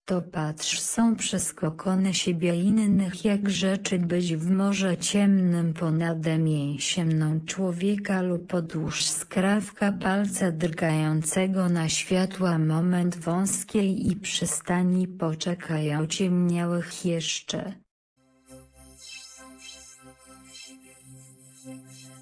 To patrz, są przeskokone siebie innych, jak rzeczy być w morze ciemnym ponad mięsienną człowieka lub podłóż skrawka palca drgającego na światła moment wąskiej i przystani poczekaj ociemniałych jeszcze.